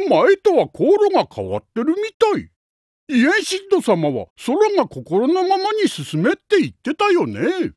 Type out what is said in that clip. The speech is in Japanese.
前とは航路が変わってるみたい。イエンシッド様は空が心のままに進めって言ってたよね。